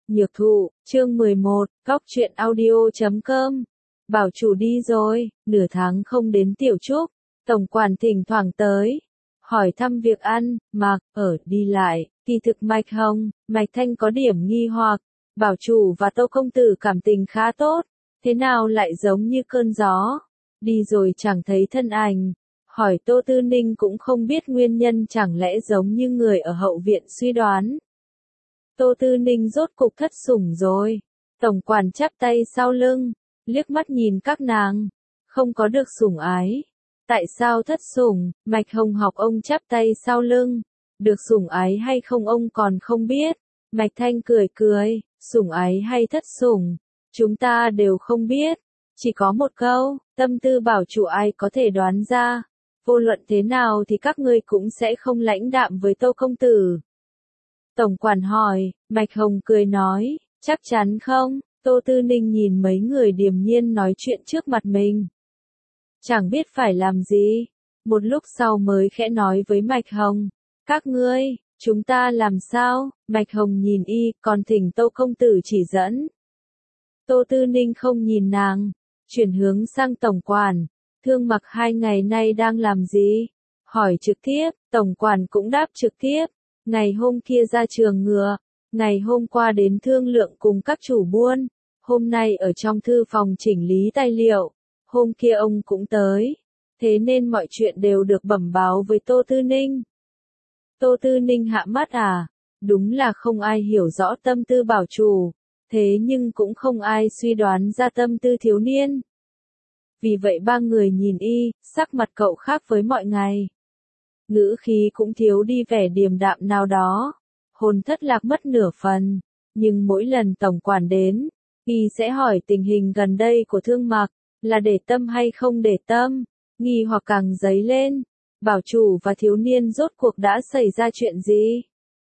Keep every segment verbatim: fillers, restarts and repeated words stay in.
Nhược thụ, chương mười một, góc truyện audio chấm com. Bảo chủ đi rồi, nửa tháng không đến Tiểu Trúc, tổng quản thỉnh thoảng tới, hỏi thăm việc ăn, mặc, ở, đi lại, kỳ thực Mạch Hồng, Mạch Thanh có điểm nghi hoặc, bảo chủ và Tô công tử cảm tình khá tốt, thế nào lại giống như cơn gió, đi rồi chẳng thấy thân ảnh, hỏi Tô Tư Ninh cũng không biết nguyên nhân, chẳng lẽ giống như người ở hậu viện suy đoán. Tô Tư Ninh rốt cục thất sủng rồi, tổng quản chắp tay sau lưng, liếc mắt nhìn các nàng, không có được sủng ái. Tại sao thất sủng? Mạch Hồng học ông chắp tay sau lưng, được sủng ái hay không ông còn không biết. Mạch Thanh cười cười, sủng ái hay thất sủng, chúng ta đều không biết, chỉ có một câu, tâm tư bảo chủ ai có thể đoán ra, vô luận thế nào thì các ngươi cũng sẽ không lãnh đạm với Tô công tử. Tổng quản hỏi, Mạch Hồng cười nói, chắc chắn không? Tô Tư Ninh nhìn mấy người điềm nhiên nói chuyện trước mặt mình, chẳng biết phải làm gì, một lúc sau mới khẽ nói với Mạch Hồng, các ngươi, chúng ta làm sao? Mạch Hồng nhìn y, còn thỉnh Tô công tử chỉ dẫn. Tô Tư Ninh không nhìn nàng, chuyển hướng sang tổng quản, Thương Mặc hai ngày nay đang làm gì? Hỏi trực tiếp, tổng quản cũng đáp trực tiếp, ngày hôm kia ra trường ngựa, ngày hôm qua đến thương lượng cùng các chủ buôn, hôm nay ở trong thư phòng chỉnh lý tài liệu, hôm kia ông cũng tới, thế nên mọi chuyện đều được bẩm báo với Tô Tư Ninh. Tô Tư Ninh hạ mắt à, đúng là không ai hiểu rõ tâm tư bảo chủ, thế nhưng cũng không ai suy đoán ra tâm tư thiếu niên. Vì vậy ba người nhìn y, sắc mặt cậu khác với mọi ngày. Ngữ khí cũng thiếu đi vẻ điềm đạm nào đó, hồn thất lạc mất nửa phần, nhưng mỗi lần tổng quản đến, y sẽ hỏi tình hình gần đây của Thương Mặc, là để tâm hay không để tâm, nghi hoặc càng dấy lên, bảo chủ và thiếu niên rốt cuộc đã xảy ra chuyện gì.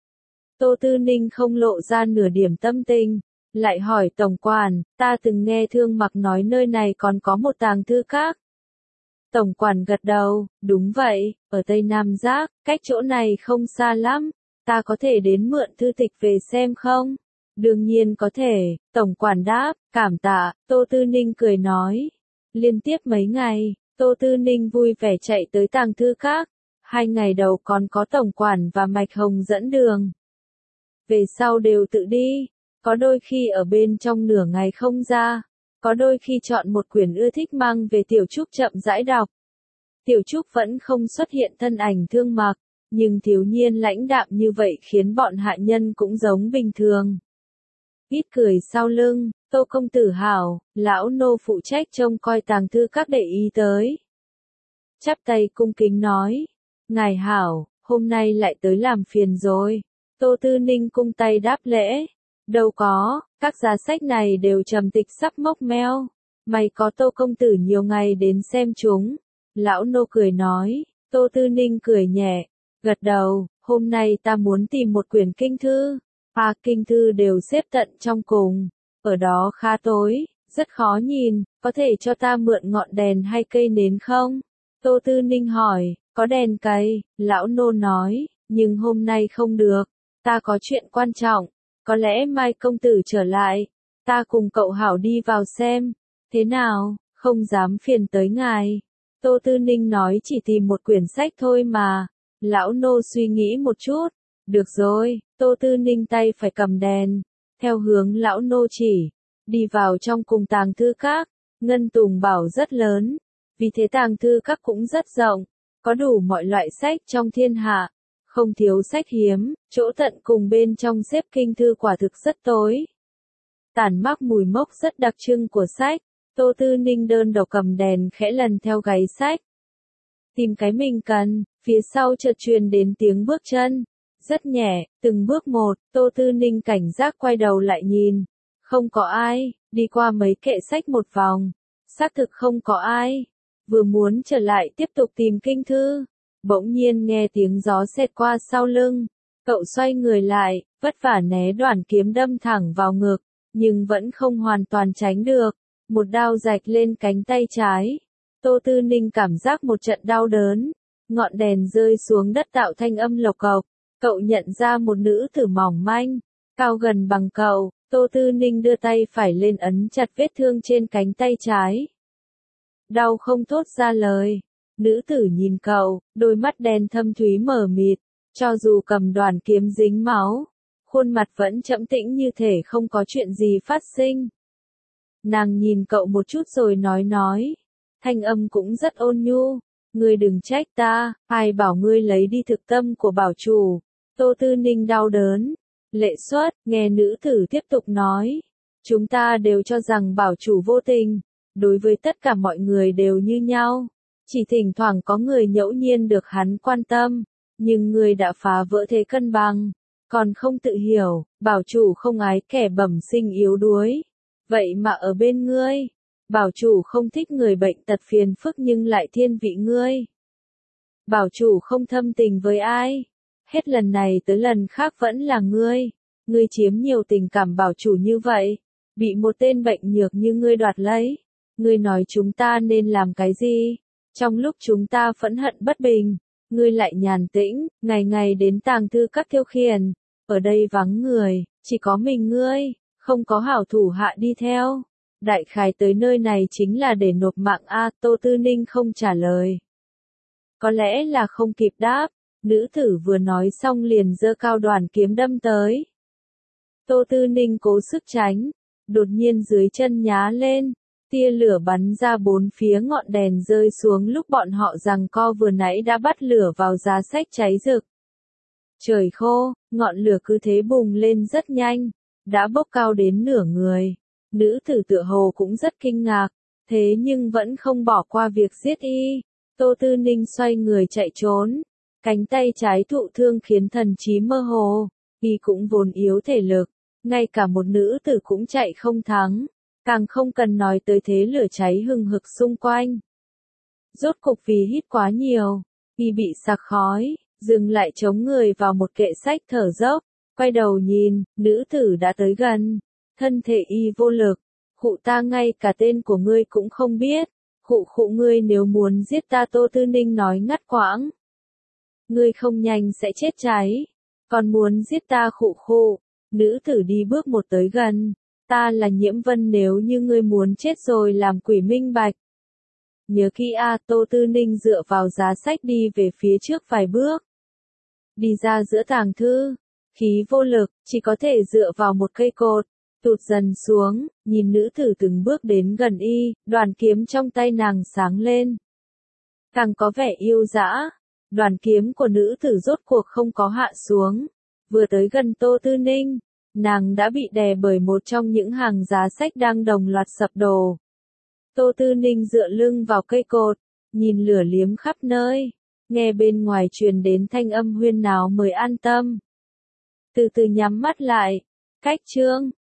Tô Tư Ninh không lộ ra nửa điểm tâm tình, lại hỏi tổng quản, ta từng nghe Thương Mặc nói nơi này còn có một tàng thư các. Tổng quản gật đầu, đúng vậy, ở Tây Nam Giác, cách chỗ này không xa lắm, ta có thể đến mượn thư tịch về xem không? Đương nhiên có thể, tổng quản đáp, cảm tạ, Tô Tư Ninh cười nói. Liên tiếp mấy ngày, Tô Tư Ninh vui vẻ chạy tới tàng thư các, hai ngày đầu còn có tổng quản và Mạch Hồng dẫn đường. Về sau đều tự đi, có đôi khi ở bên trong nửa ngày không ra. Có đôi khi chọn một quyển ưa thích mang về Tiểu Trúc chậm rãi đọc. Tiểu Trúc vẫn không xuất hiện thân ảnh Thương Mặc, nhưng thiếu nhiên lãnh đạm như vậy khiến bọn hạ nhân cũng giống bình thường. Ít cười sau lưng, Tô công tử hảo, lão nô phụ trách trông coi tàng thư các để ý tới. Chắp tay cung kính nói, ngài hảo, hôm nay lại tới làm phiền rồi. Tô Tư Ninh cung tay đáp lễ. Đâu có, các giá sách này đều trầm tịch sắp mốc meo. Mày có Tô công tử nhiều ngày đến xem chúng. Lão nô cười nói, Tô Tư Ninh cười nhẹ, gật đầu, hôm nay ta muốn tìm một quyển kinh thư. À, kinh thư đều xếp tận trong cùng, ở đó khá tối, rất khó nhìn, có thể cho ta mượn ngọn đèn hay cây nến không? Tô Tư Ninh hỏi, có đèn cầy, lão nô nói, nhưng hôm nay không được, ta có chuyện quan trọng. Có lẽ mai công tử trở lại, ta cùng cậu hảo đi vào xem, thế nào, không dám phiền tới ngài. Tô Tư Ninh nói chỉ tìm một quyển sách thôi mà, lão nô suy nghĩ một chút, được rồi, Tô Tư Ninh tay phải cầm đèn, theo hướng lão nô chỉ, đi vào trong cùng tàng thư các, ngân tùng bảo rất lớn, vì thế tàng thư các cũng rất rộng, có đủ mọi loại sách trong thiên hạ. Không thiếu sách hiếm, chỗ tận cùng bên trong xếp kinh thư quả thực rất tối. Tản mát mùi mốc rất đặc trưng của sách, Tô Tư Ninh đơn độc cầm đèn khẽ lần theo gáy sách. Tìm cái mình cần, phía sau chợt truyền đến tiếng bước chân. Rất nhẹ, từng bước một, Tô Tư Ninh cảnh giác quay đầu lại nhìn. Không có ai, đi qua mấy kệ sách một vòng. Xác thực không có ai. Vừa muốn trở lại tiếp tục tìm kinh thư. Bỗng nhiên nghe tiếng gió xẹt qua sau lưng, cậu xoay người lại, vất vả né đoạn kiếm đâm thẳng vào ngực, nhưng vẫn không hoàn toàn tránh được, một đao rạch lên cánh tay trái. Tô Tư Ninh cảm giác một trận đau đớn, ngọn đèn rơi xuống đất tạo thanh âm lộc cộc, cậu nhận ra một nữ tử mỏng manh, cao gần bằng cậu, Tô Tư Ninh đưa tay phải lên ấn chặt vết thương trên cánh tay trái. Đau không thốt ra lời. Nữ tử nhìn cậu, đôi mắt đen thâm thúy mờ mịt, cho dù cầm đoàn kiếm dính máu, khuôn mặt vẫn trầm tĩnh như thể không có chuyện gì phát sinh. Nàng nhìn cậu một chút rồi nói nói, thanh âm cũng rất ôn nhu, ngươi đừng trách ta, ai bảo ngươi lấy đi thực tâm của bảo chủ. Tô Tư Ninh đau đớn, lệ xuất, nghe nữ tử tiếp tục nói, chúng ta đều cho rằng bảo chủ vô tình, đối với tất cả mọi người đều như nhau, chỉ thỉnh thoảng có người ngẫu nhiên được hắn quan tâm, nhưng ngươi đã phá vỡ thế cân bằng, còn không tự hiểu, bảo chủ không ái kẻ bẩm sinh yếu đuối, vậy mà ở bên ngươi, bảo chủ không thích người bệnh tật phiền phức nhưng lại thiên vị ngươi. Bảo chủ không thâm tình với ai, hết lần này tới lần khác vẫn là ngươi, ngươi chiếm nhiều tình cảm bảo chủ như vậy, bị một tên bệnh nhược như ngươi đoạt lấy, ngươi nói chúng ta nên làm cái gì, trong lúc chúng ta phẫn hận bất bình, ngươi lại nhàn tĩnh, ngày ngày đến tàng thư các tiêu khiển, ở đây vắng người, chỉ có mình ngươi, không có hảo thủ hạ đi theo. Đại khái tới nơi này chính là để nộp mạng a. Tô Tư Ninh không trả lời. Có lẽ là không kịp đáp, nữ tử vừa nói xong liền giơ cao đoàn kiếm đâm tới. Tô Tư Ninh cố sức tránh, đột nhiên dưới chân nhá lên, tia lửa bắn ra bốn phía, ngọn đèn rơi xuống lúc bọn họ giằng co vừa nãy đã bắt lửa vào giá sách cháy rực. Trời khô, ngọn lửa cứ thế bùng lên rất nhanh, đã bốc cao đến nửa người. Nữ tử tựa hồ cũng rất kinh ngạc, thế nhưng vẫn không bỏ qua việc giết y. Tô Tư Ninh xoay người chạy trốn, cánh tay trái thụ thương khiến thần trí mơ hồ, y cũng vốn yếu thể lực, ngay cả một nữ tử cũng chạy không thắng, càng không cần nói tới thế lửa cháy hừng hực xung quanh. Rốt cục vì hít quá nhiều, y bị sặc khói, dừng lại chống người vào một kệ sách thở dốc, quay đầu nhìn, nữ tử đã tới gần. Thân thể y vô lực, khụ ta ngay cả tên của ngươi cũng không biết, khụ khụ ngươi nếu muốn giết ta. Tô Tư Ninh nói ngắt quãng. Ngươi không nhanh sẽ chết cháy, còn muốn giết ta khụ khụ, nữ tử đi bước một tới gần, ta là Nhiễm Vân, nếu như ngươi muốn chết rồi làm quỷ minh bạch. Nhớ kỹ a. Tô Tư Ninh dựa vào giá sách đi về phía trước vài bước. Đi ra giữa tàng thư, khí vô lực, chỉ có thể dựa vào một cây cột. Tụt dần xuống, nhìn nữ tử từng bước đến gần y, đoàn kiếm trong tay nàng sáng lên. Càng có vẻ yêu dã, đoàn kiếm của nữ tử rốt cuộc không có hạ xuống. Vừa tới gần Tô Tư Ninh, nàng đã bị đè bởi một trong những hàng giá sách đang đồng loạt sập đổ. Tô Tư Ninh dựa lưng vào cây cột, nhìn lửa liếm khắp nơi, nghe bên ngoài truyền đến thanh âm huyên náo mới an tâm. Từ từ nhắm mắt lại, cách chương.